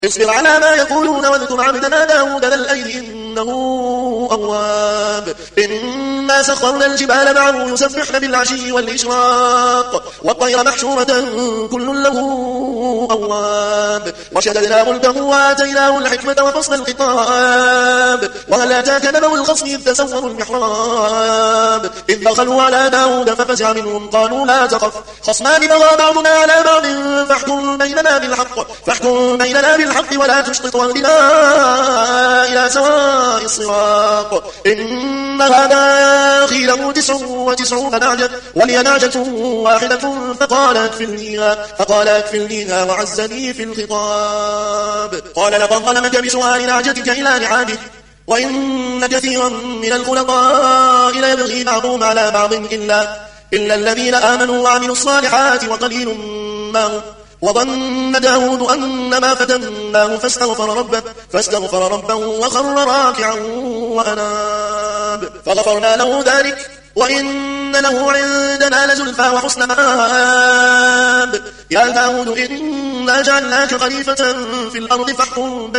اصبر على ما يقولون واذكر عبدنا داود ذا الأيد إنه أواب إنا سخرنا الجبال معه يسبحن بالعشي والإشراق والطير محشورة كل له أواب وشددنا ملكه وآتيناه الحكمة وفصل الخطاب وهل أتاك نبأ الخصم إذ تسوروا المحراب إذ دخلوا على داود ففزع منهم قالوا لا تخف خصمان بغى بعضنا على بعض فاحكم بيننا بالحق ولا تشطط واهدنا إلى سواء الصراط إن هذا أخي له 99 نعجة ولي نعجة واحدة فقال اكفلنيها وعزني في الخطاب قال لقد ظلمك بسؤال نعجتك إلى نعاجه وإن كثيرا من الخلقاء ليبغي بعضهم على بعض إلا الذين آمنوا وعملوا الصالحات وقليل ما هم وظن داود أنما فتناه فاستغفر ربه وخر راكعا وأناب فغفرنا له ذلك وإن له عندنا لزلفى وحسن مآب يا داود إنا جعلناك خليفة في الأرض فاحكم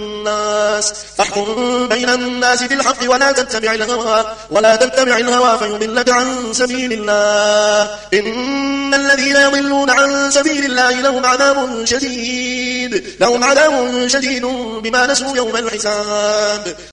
بين الناس بالحق ولا تتبع الهوى فيضلك عن سبيل الله إن الذين يضلون عن سبيل الله لهم عذاب شديد بما نسوا يوم الحساب